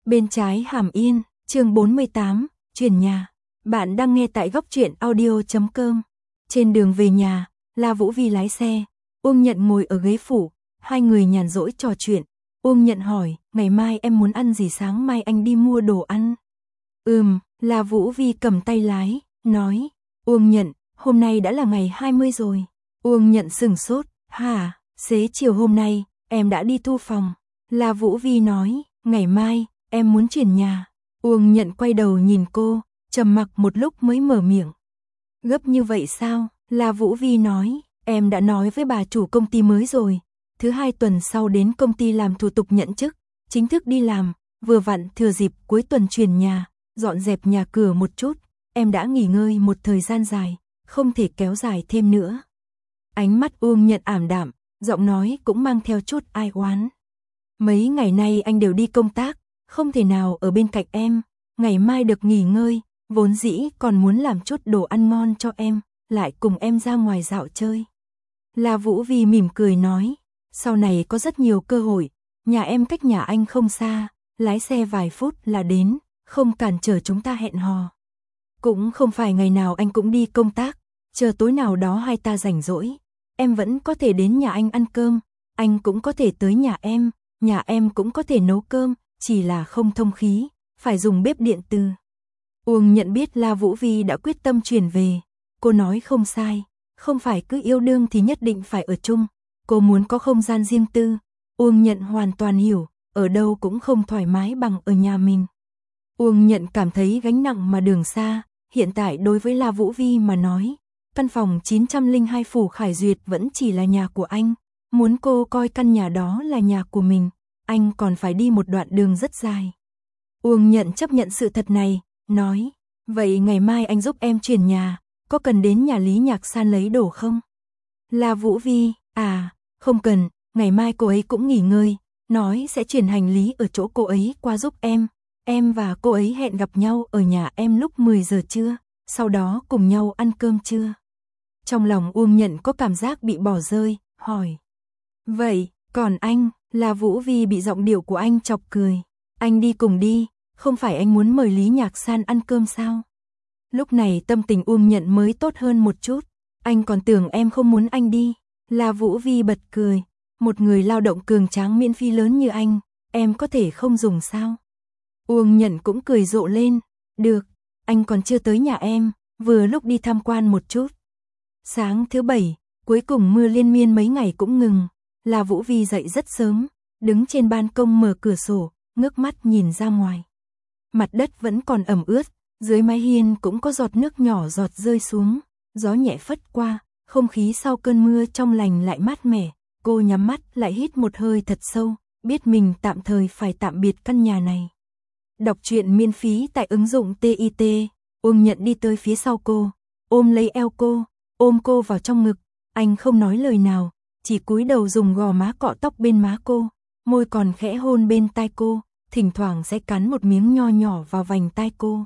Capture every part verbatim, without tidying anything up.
Bên trái Hàm Yên, chương bốn mươi tám, chuyển nhà. Bạn đang nghe tại góc truyện audio chấm com. Trên đường về nhà, La Vũ Vi lái xe, Uông Nhận ngồi ở ghế phụ, hai người nhàn rỗi trò chuyện. Uông Nhận hỏi, ngày mai em muốn ăn gì, sáng mai anh đi mua đồ ăn. Ừm, La Vũ Vi cầm tay lái, nói. Uông Nhận, hôm nay đã là ngày hai mươi rồi. Uông Nhận sừng sốt, hả, xế chiều hôm nay, em đã đi thu phòng. La Vũ Vi nói, ngày mai, em muốn chuyển nhà. Uông Nhận quay đầu nhìn cô, trầm mặc một lúc mới mở miệng. Gấp như vậy sao? La Vũ Vi nói, em đã nói với bà chủ công ty mới rồi. Thứ hai tuần sau đến công ty làm thủ tục nhận chức, chính thức đi làm, vừa vặn thừa dịp cuối tuần chuyển nhà, dọn dẹp nhà cửa một chút. Em đã nghỉ ngơi một thời gian dài, không thể kéo dài thêm nữa. Ánh mắt Uông Nhận ảm đạm, giọng nói cũng mang theo chút ai oán. Mấy ngày nay anh đều đi công tác, không thể nào ở bên cạnh em, ngày mai được nghỉ ngơi, vốn dĩ còn muốn làm chút đồ ăn ngon cho em, lại cùng em ra ngoài dạo chơi. La Vũ Vi mỉm cười nói, sau này có rất nhiều cơ hội, nhà em cách nhà anh không xa, lái xe vài phút là đến, không cản trở chúng ta hẹn hò. Cũng không phải ngày nào anh cũng đi công tác, chờ tối nào đó hai ta rảnh rỗi, em vẫn có thể đến nhà anh ăn cơm, anh cũng có thể tới nhà em, nhà em cũng có thể nấu cơm, chỉ là không thông khí, phải dùng bếp điện từ. Uông Nhận biết La Vũ Vi đã quyết tâm chuyển về, cô nói không sai, không phải cứ yêu đương thì nhất định phải ở chung, cô muốn có không gian riêng tư. Uông Nhận hoàn toàn hiểu, ở đâu cũng không thoải mái bằng ở nhà mình. Uông Nhận cảm thấy gánh nặng mà đường xa, hiện tại đối với La Vũ Vi mà nói, căn phòng chín trăm lẻ hai Phủ Khải Duyệt vẫn chỉ là nhà của anh, muốn cô coi căn nhà đó là nhà của mình, anh còn phải đi một đoạn đường rất dài. Uông Nhận chấp nhận sự thật này, nói, vậy ngày mai anh giúp em chuyển nhà, có cần đến nhà Lý Nhạc San lấy đồ không? La Vũ Vi, à, không cần, ngày mai cô ấy cũng nghỉ ngơi, nói sẽ chuyển hành lý ở chỗ cô ấy qua giúp em, em và cô ấy hẹn gặp nhau ở nhà em lúc mười giờ trưa, sau đó cùng nhau ăn cơm trưa. Trong lòng Uông Nhận có cảm giác bị bỏ rơi, hỏi. Vậy, còn anh? La Vũ Vi bị giọng điệu của anh chọc cười. Anh đi cùng đi, không phải anh muốn mời Lý Nhạc San ăn cơm sao? Lúc này tâm tình Uông Nhận mới tốt hơn một chút. Anh còn tưởng em không muốn anh đi. La Vũ Vi bật cười. Một người lao động cường tráng miễn phí lớn như anh, em có thể không dùng sao? Uông Nhận cũng cười rộ lên. Được, anh còn chưa tới nhà em, vừa lúc đi tham quan một chút. Sáng thứ bảy, cuối cùng mưa liên miên mấy ngày cũng ngừng. La Vũ Vi dậy rất sớm, đứng trên ban công mở cửa sổ, ngước mắt nhìn ra ngoài. Mặt đất vẫn còn ẩm ướt, dưới mái hiên cũng có giọt nước nhỏ giọt rơi xuống, gió nhẹ phất qua, không khí sau cơn mưa trong lành lại mát mẻ. Cô nhắm mắt lại hít một hơi thật sâu, biết mình tạm thời phải tạm biệt căn nhà này. Đọc truyện miễn phí tại ứng dụng tê i tê. Uông Nhận đi tới phía sau cô, ôm lấy eo cô, ôm cô vào trong ngực. Anh không nói lời nào, chỉ cúi đầu dùng gò má cọ tóc bên má cô, môi còn khẽ hôn bên tai cô, thỉnh thoảng sẽ cắn một miếng nho nhỏ vào vành tai cô.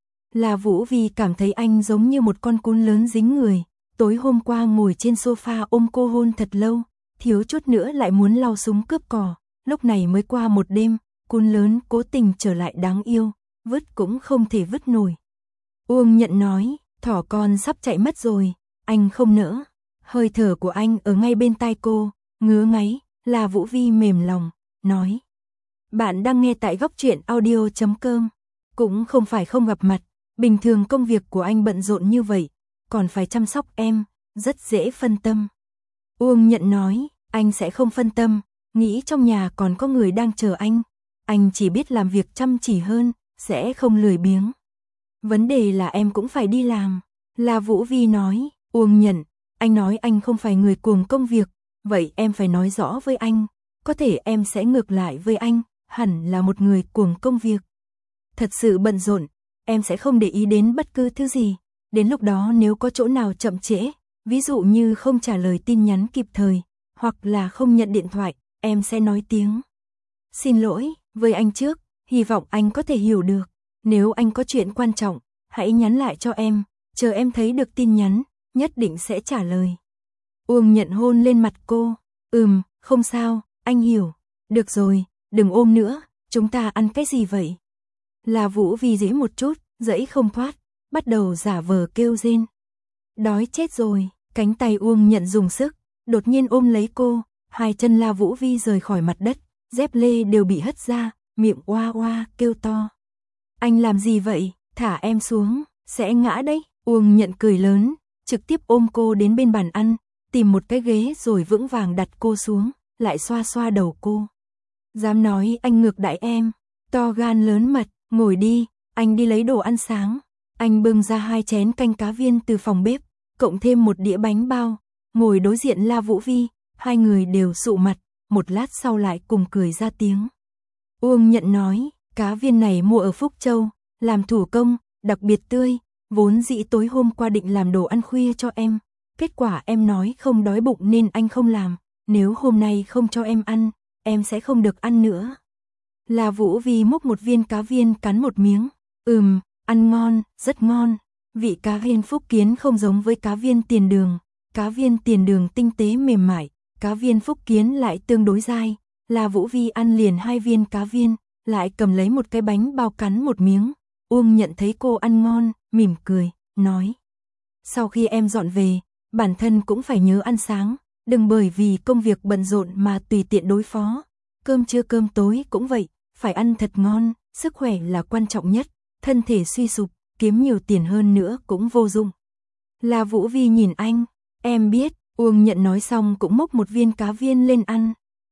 La Vũ Vi cảm thấy anh giống như một con cún lớn dính người, tối hôm qua ngồi trên sofa ôm cô hôn thật lâu, thiếu chút nữa lại muốn lau súng cướp cỏ, lúc này mới qua một đêm, cún lớn cố tình trở lại đáng yêu, vứt cũng không thể vứt nổi. Uông Nhận nói, thỏ con sắp chạy mất rồi, anh không nỡ. Hơi thở của anh ở ngay bên tai cô, ngứa ngáy. La Vũ Vi mềm lòng, nói. Bạn đang nghe tại góc truyện audio chấm com. Cũng không phải không gặp mặt, bình thường công việc của anh bận rộn như vậy, còn phải chăm sóc em, rất dễ phân tâm. Uông Nhận nói, anh sẽ không phân tâm, nghĩ trong nhà còn có người đang chờ anh, anh chỉ biết làm việc chăm chỉ hơn, sẽ không lười biếng. Vấn đề là em cũng phải đi làm. La Vũ Vi nói, Uông Nhận, anh nói anh không phải người cuồng công việc, vậy em phải nói rõ với anh, có thể em sẽ ngược lại với anh, hẳn là một người cuồng công việc. Thật sự bận rộn, em sẽ không để ý đến bất cứ thứ gì, đến lúc đó nếu có chỗ nào chậm trễ, ví dụ như không trả lời tin nhắn kịp thời, hoặc là không nhận điện thoại, em sẽ nói tiếng xin lỗi với anh trước, hy vọng anh có thể hiểu được, nếu anh có chuyện quan trọng, hãy nhắn lại cho em, chờ em thấy được tin nhắn, nhất định sẽ trả lời. Uông Nhận hôn lên mặt cô, ừm, không sao, anh hiểu, được rồi, đừng ôm nữa, chúng ta ăn cái gì vậy? La Vũ Vi dễ một chút, dãy không thoát, bắt đầu giả vờ kêu rên. Đói chết rồi, cánh tay Uông Nhận dùng sức, đột nhiên ôm lấy cô, hai chân La Vũ Vi rời khỏi mặt đất, dép lê đều bị hất ra, miệng oa oa kêu to. Anh làm gì vậy? Thả em xuống, sẽ ngã đấy. Uông Nhận cười lớn, trực tiếp ôm cô đến bên bàn ăn, tìm một cái ghế rồi vững vàng đặt cô xuống, lại xoa xoa đầu cô. Dám nói anh ngược đãi em, to gan lớn mật, ngồi đi, anh đi lấy đồ ăn sáng. Anh bưng ra hai chén canh cá viên từ phòng bếp, cộng thêm một đĩa bánh bao, ngồi đối diện La Vũ Vi, hai người đều sụ mặt, một lát sau lại cùng cười ra tiếng. Uông Nhận nói, cá viên này mua ở Phúc Châu, làm thủ công, đặc biệt tươi, vốn dĩ tối hôm qua định làm đồ ăn khuya cho em, kết quả em nói không đói bụng nên anh không làm, nếu hôm nay không cho em ăn, em sẽ không được ăn nữa. La Vũ Vi múc một viên cá viên cắn một miếng, ừm, ăn ngon, rất ngon, vị cá viên Phúc Kiến không giống với cá viên Tiền Đường, cá viên Tiền Đường tinh tế mềm mại, cá viên Phúc Kiến lại tương đối dai. La Vũ Vi ăn liền hai viên cá viên, lại cầm lấy một cái bánh bao cắn một miếng. Uông Nhận thấy cô ăn ngon, mỉm cười, nói. Sau khi em dọn về, bản thân cũng phải nhớ ăn sáng, đừng bởi vì công việc bận rộn mà tùy tiện đối phó. Cơm trưa cơm tối cũng vậy, phải ăn thật ngon, sức khỏe là quan trọng nhất, thân thể suy sụp, kiếm nhiều tiền hơn nữa cũng vô dụng. La Vũ Vi nhìn anh, em biết, Uông Nhận nói xong cũng múc một viên cá viên lên ăn.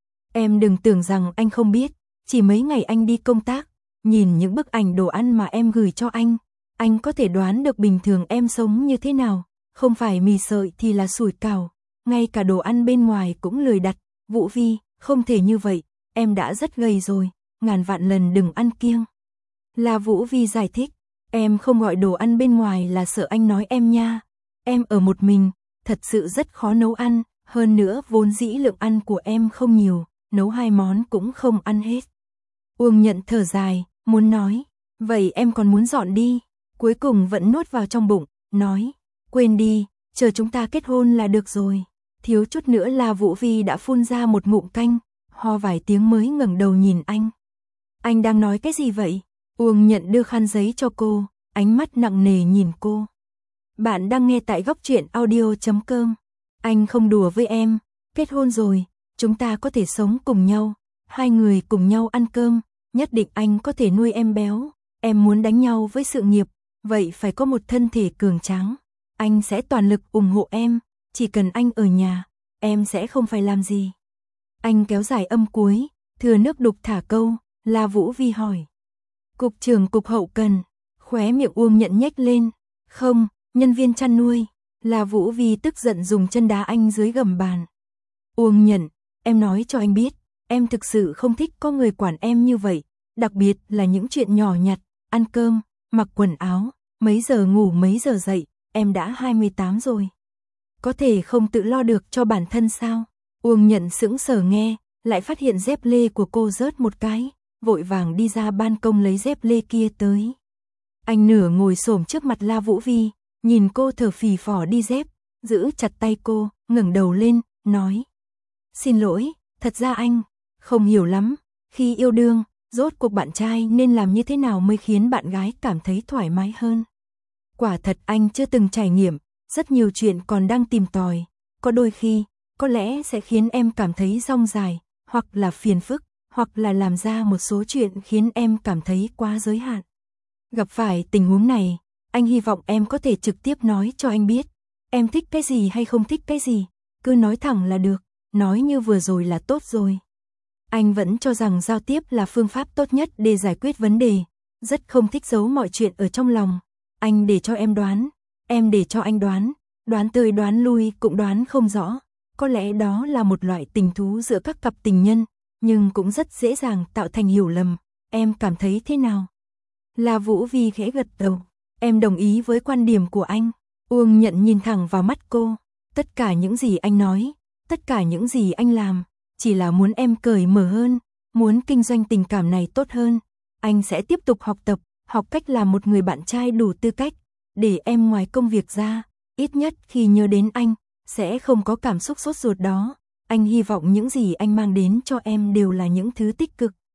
Em đừng tưởng rằng anh không biết, chỉ mấy ngày anh đi công tác, nhìn những bức ảnh đồ ăn mà em gửi cho anh, anh có thể đoán được bình thường em sống như thế nào, không phải mì sợi thì là sủi cảo, ngay cả đồ ăn bên ngoài cũng lười đặt. Vũ Vi, không thể như vậy, em đã rất gầy rồi, ngàn vạn lần đừng ăn kiêng. La Vũ Vi giải thích, em không gọi đồ ăn bên ngoài là sợ anh nói em nha, em ở một mình, thật sự rất khó nấu ăn, hơn nữa vốn dĩ lượng ăn của em không nhiều, nấu hai món cũng không ăn hết. Uông Nhận thở dài, muốn nói, vậy em còn muốn dọn đi, cuối cùng vẫn nuốt vào trong bụng, nói, quên đi, chờ chúng ta kết hôn là được rồi. Thiếu chút nữa là Vũ Vi đã phun ra một ngụm canh, ho vài tiếng mới ngẩng đầu nhìn anh. Anh đang nói cái gì vậy? Uông Nhận đưa khăn giấy cho cô, ánh mắt nặng nề nhìn cô. Bạn đang nghe tại góc truyện audio chấm com. Anh không đùa với em, kết hôn rồi, chúng ta có thể sống cùng nhau, hai người cùng nhau ăn cơm, nhất định anh có thể nuôi em béo. Em muốn đánh nhau với sự nghiệp, vậy phải có một thân thể cường tráng. Anh sẽ toàn lực ủng hộ em, chỉ cần anh ở nhà, em sẽ không phải làm gì. Anh kéo dài âm cuối, thừa nước đục thả câu, La Vũ Vi hỏi. Cục trưởng cục hậu cần, khóe miệng Uông Nhận nhếch lên, không, nhân viên chăn nuôi. La Vũ Vi tức giận dùng chân đá anh dưới gầm bàn. Uông Nhận, em nói cho anh biết, em thực sự không thích có người quản em như vậy, đặc biệt là những chuyện nhỏ nhặt, ăn cơm, mặc quần áo, mấy giờ ngủ mấy giờ dậy, em đã hai mươi tám rồi. Có thể không tự lo được cho bản thân sao? Uông Nhận sững sờ nghe, lại phát hiện dép lê của cô rớt một cái, vội vàng đi ra ban công lấy dép lê kia tới. Anh nửa ngồi xổm trước mặt La Vũ Vi, nhìn cô thở phì phò đi dép, giữ chặt tay cô, ngẩng đầu lên, nói. Xin lỗi, thật ra anh không hiểu lắm, khi yêu đương, rốt cuộc bạn trai nên làm như thế nào mới khiến bạn gái cảm thấy thoải mái hơn. Quả thật anh chưa từng trải nghiệm, rất nhiều chuyện còn đang tìm tòi, có đôi khi, có lẽ sẽ khiến em cảm thấy dong dài, hoặc là phiền phức, hoặc là làm ra một số chuyện khiến em cảm thấy quá giới hạn. Gặp phải tình huống này, anh hy vọng em có thể trực tiếp nói cho anh biết, em thích cái gì hay không thích cái gì, cứ nói thẳng là được, nói như vừa rồi là tốt rồi. Anh vẫn cho rằng giao tiếp là phương pháp tốt nhất để giải quyết vấn đề, rất không thích giấu mọi chuyện ở trong lòng. Anh để cho em đoán, em để cho anh đoán, đoán tới đoán lui cũng đoán không rõ. Có lẽ đó là một loại tình thú giữa các cặp tình nhân, nhưng cũng rất dễ dàng tạo thành hiểu lầm. Em cảm thấy thế nào? La Vũ Vi khẽ gật đầu. Em đồng ý với quan điểm của anh. Uông Nhận nhìn thẳng vào mắt cô. Tất cả những gì anh nói, tất cả những gì anh làm, chỉ là muốn em cởi mở hơn, muốn kinh doanh tình cảm này tốt hơn. Anh sẽ tiếp tục học tập, học cách làm một người bạn trai đủ tư cách, để em ngoài công việc ra, ít nhất khi nhớ đến anh, sẽ không có cảm xúc sốt ruột đó. Anh hy vọng những gì anh mang đến cho em đều là những thứ tích cực.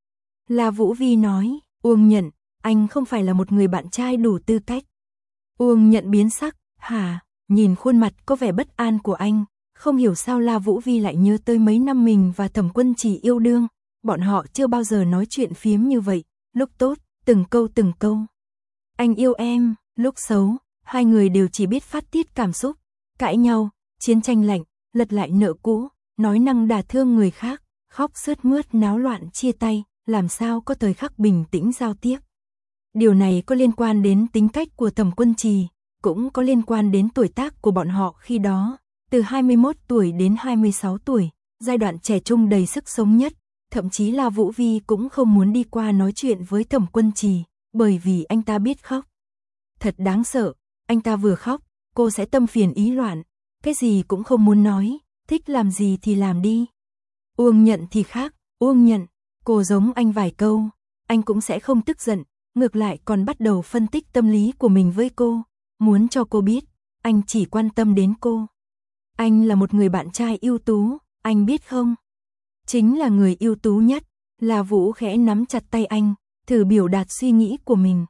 La Vũ Vi nói, Uông Nhận, anh không phải là một người bạn trai đủ tư cách. Uông Nhận biến sắc, hả, nhìn khuôn mặt có vẻ bất an của anh, không hiểu sao La Vũ Vi lại nhớ tới mấy năm mình và Thẩm Quân Chỉ yêu đương, bọn họ chưa bao giờ nói chuyện phiếm như vậy, lúc tốt, từng câu từng câu. Anh yêu em, lúc xấu, hai người đều chỉ biết phát tiết cảm xúc, cãi nhau, chiến tranh lạnh, lật lại nợ cũ, nói năng đả thương người khác, khóc sướt mướt náo loạn chia tay, làm sao có thời khắc bình tĩnh giao tiếp. Điều này có liên quan đến tính cách của Thẩm Quân Trì, cũng có liên quan đến tuổi tác của bọn họ khi đó, từ hai mươi mốt tuổi đến hai mươi sáu tuổi, giai đoạn trẻ trung đầy sức sống nhất, thậm chí là Vũ Vi cũng không muốn đi qua nói chuyện với Thẩm Quân Trì, bởi vì anh ta biết khóc. Thật đáng sợ, anh ta vừa khóc, cô sẽ tâm phiền ý loạn, cái gì cũng không muốn nói, thích làm gì thì làm đi. Uông Nhận thì khác, Uông Nhận, cô giống anh vài câu, anh cũng sẽ không tức giận, ngược lại còn bắt đầu phân tích tâm lý của mình với cô, muốn cho cô biết, anh chỉ quan tâm đến cô. Anh là một người bạn trai ưu tú, anh biết không? Chính là người ưu tú nhất. La Vũ khẽ nắm chặt tay anh, thử biểu đạt suy nghĩ của mình.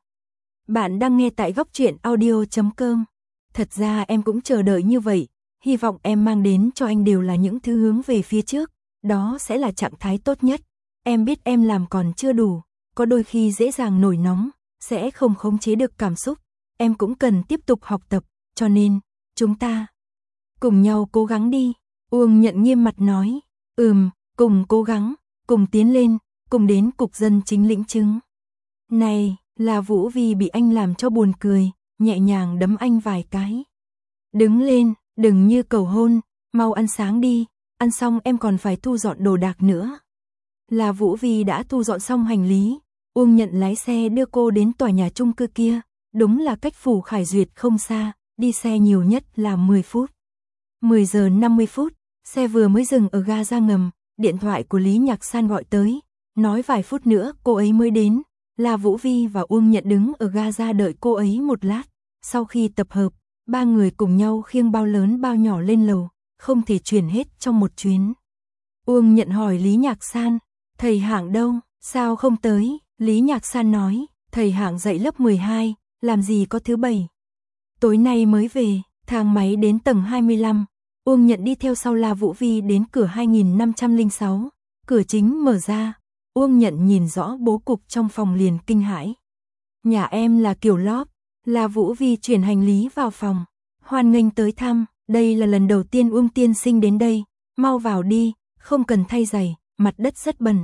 Bạn đang nghe tại góc truyện audio chấm com. Thật ra em cũng chờ đợi như vậy, hy vọng em mang đến cho anh đều là những thứ hướng về phía trước, đó sẽ là trạng thái tốt nhất. Em biết em làm còn chưa đủ, có đôi khi dễ dàng nổi nóng, sẽ không khống chế được cảm xúc. Em cũng cần tiếp tục học tập, cho nên, chúng ta cùng nhau cố gắng đi. Uông Nhận nghiêm mặt nói, ừm, cùng cố gắng, cùng tiến lên, cùng đến cục dân chính lĩnh chứng. Này, La Vũ Vi bị anh làm cho buồn cười, nhẹ nhàng đấm anh vài cái. Đứng lên, đừng như cầu hôn, mau ăn sáng đi, ăn xong em còn phải thu dọn đồ đạc nữa. La Vũ Vi đã thu dọn xong hành lý, Uông Nhận lái xe đưa cô đến tòa nhà chung cư kia, đúng là cách phủ Khải Duyệt không xa, đi xe nhiều nhất là mười phút. mười giờ năm mươi phút, xe vừa mới dừng ở ga ra ngầm, điện thoại của Lý Nhạc San gọi tới, nói vài phút nữa cô ấy mới đến. La Vũ Vi và Uông Nhận đứng ở ga ra đợi cô ấy một lát, sau khi tập hợp, ba người cùng nhau khiêng bao lớn bao nhỏ lên lầu, không thể chuyển hết trong một chuyến. Uông Nhận hỏi Lý Nhạc San, thầy Hạng đâu, sao không tới? Lý Nhạc San nói, thầy Hạng dạy lớp mười hai, làm gì có thứ bảy. Tối nay mới về, thang máy đến tầng hai mươi lăm, Uông Nhận đi theo sau La Vũ Vi đến cửa hai nghìn năm trăm lẻ sáu, cửa chính mở ra, Uông Nhận nhìn rõ bố cục trong phòng liền kinh hãi. Nhà em là kiểu lóp. La Vũ Vi chuyển hành lý vào phòng, hoan nghênh tới thăm, đây là lần đầu tiên Uông tiên sinh đến đây, mau vào đi, không cần thay giày, mặt đất rất bẩn.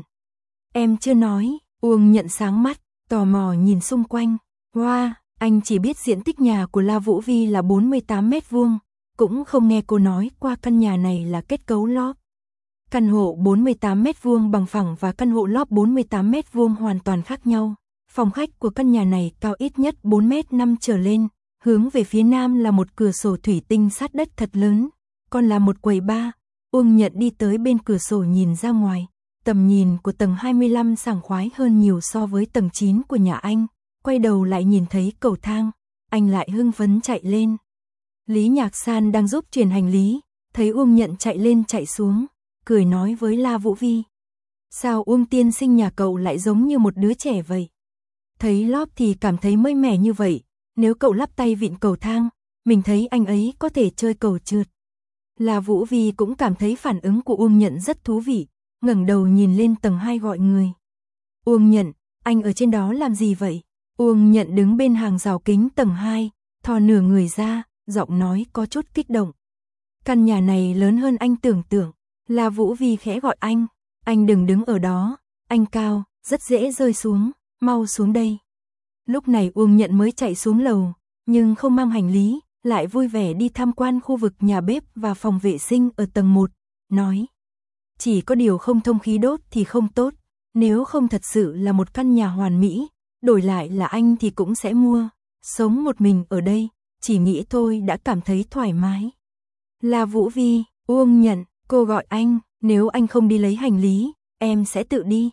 Em chưa nói. Uông Nhận sáng mắt, tò mò nhìn xung quanh. Wow, anh chỉ biết diện tích nhà của La Vũ Vi là bốn mươi tám mét vuông, cũng không nghe cô nói qua căn nhà này là kết cấu lóp. Căn hộ bốn mươi tám mét vuông bằng phẳng và căn hộ lóp bốn mươi tám mét vuông hoàn toàn khác nhau. Phòng khách của căn nhà này cao ít nhất bốn mét năm trở lên, hướng về phía nam là một cửa sổ thủy tinh sát đất thật lớn, còn là một quầy bar. Uông Nhận đi tới bên cửa sổ nhìn ra ngoài, tầm nhìn của tầng hai mươi lăm sảng khoái hơn nhiều so với tầng chín của nhà anh, quay đầu lại nhìn thấy cầu thang, anh lại hưng phấn chạy lên. Lý Nhạc San đang giúp chuyển hành lý, thấy Uông Nhận chạy lên chạy xuống, cười nói với La Vũ Vi. Sao Uông tiên sinh nhà cậu lại giống như một đứa trẻ vậy? Thấy lóp thì cảm thấy mới mẻ như vậy, nếu cậu lắp tay vịn cầu thang, mình thấy anh ấy có thể chơi cầu trượt. La Vũ Vi cũng cảm thấy phản ứng của Uông Nhận rất thú vị, ngẩng đầu nhìn lên tầng hai gọi người. Uông Nhận, anh ở trên đó làm gì vậy? Uông Nhận đứng bên hàng rào kính tầng hai, thò nửa người ra, giọng nói có chút kích động. Căn nhà này lớn hơn anh tưởng tượng. La Vũ Vi khẽ gọi anh, anh đừng đứng ở đó, anh cao, rất dễ rơi xuống, mau xuống đây. Lúc này Uông Nhận mới chạy xuống lầu, nhưng không mang hành lý, lại vui vẻ đi tham quan khu vực nhà bếp và phòng vệ sinh ở tầng một, nói. Chỉ có điều không thông khí đốt thì không tốt, nếu không thật sự là một căn nhà hoàn mỹ, đổi lại là anh thì cũng sẽ mua, sống một mình ở đây, chỉ nghĩ thôi đã cảm thấy thoải mái. La Vũ Vi, Uông Nhận, cô gọi anh, nếu anh không đi lấy hành lý, em sẽ tự đi.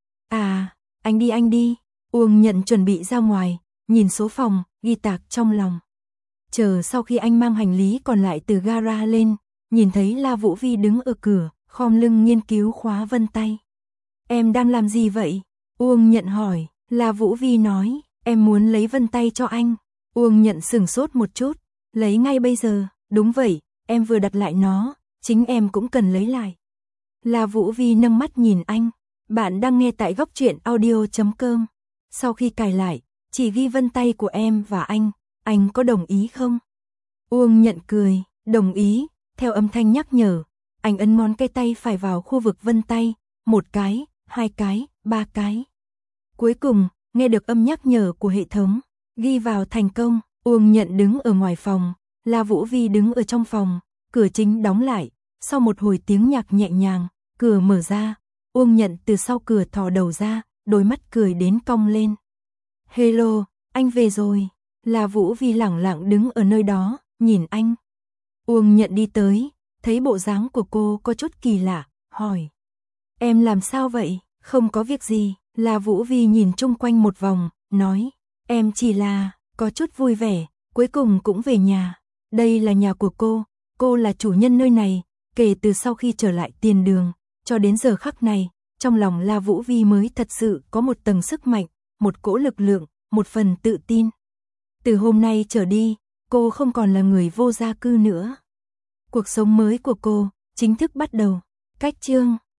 À, anh đi anh đi. Uông Nhận chuẩn bị ra ngoài, nhìn số phòng, ghi tạc trong lòng. Chờ sau khi anh mang hành lý còn lại từ gara lên, nhìn thấy La Vũ Vi đứng ở cửa, khom lưng nghiên cứu khóa vân tay. Em đang làm gì vậy? Uông Nhận hỏi, La Vũ Vi nói, em muốn lấy vân tay cho anh. Uông Nhận sửng sốt một chút, lấy ngay bây giờ, đúng vậy, em vừa đặt lại nó, chính em cũng cần lấy lại. La Vũ Vi nâng mắt nhìn anh, bạn đang nghe tại góc truyện audio chấm com. Sau khi cài lại, chỉ ghi vân tay của em và anh, anh có đồng ý không? Uông Nhận cười, đồng ý, theo âm thanh nhắc nhở, anh ấn ngón cái tay phải vào khu vực vân tay, một cái, hai cái, ba cái. Cuối cùng, nghe được âm nhắc nhở của hệ thống, ghi vào thành công. Uông Nhận đứng ở ngoài phòng, La Vũ Vi đứng ở trong phòng, cửa chính đóng lại, sau một hồi tiếng nhạc nhẹ nhàng, cửa mở ra, Uông Nhận từ sau cửa thò đầu ra, đôi mắt cười đến cong lên. Hello, anh về rồi. La Vũ Vi lẳng lặng đứng ở nơi đó, nhìn anh. Uông Nhận đi tới, thấy bộ dáng của cô có chút kỳ lạ, hỏi. Em làm sao vậy? Không có việc gì. La Vũ Vi nhìn chung quanh một vòng, nói. Em chỉ là, có chút vui vẻ, cuối cùng cũng về nhà. Đây là nhà của cô, cô là chủ nhân nơi này, kể từ sau khi trở lại tiền đường, cho đến giờ khắc này, trong lòng La Vũ Vi mới thật sự có một tầng sức mạnh, một cỗ lực lượng, một phần tự tin. Từ hôm nay trở đi, cô không còn là người vô gia cư nữa. Cuộc sống mới của cô chính thức bắt đầu. Cách chương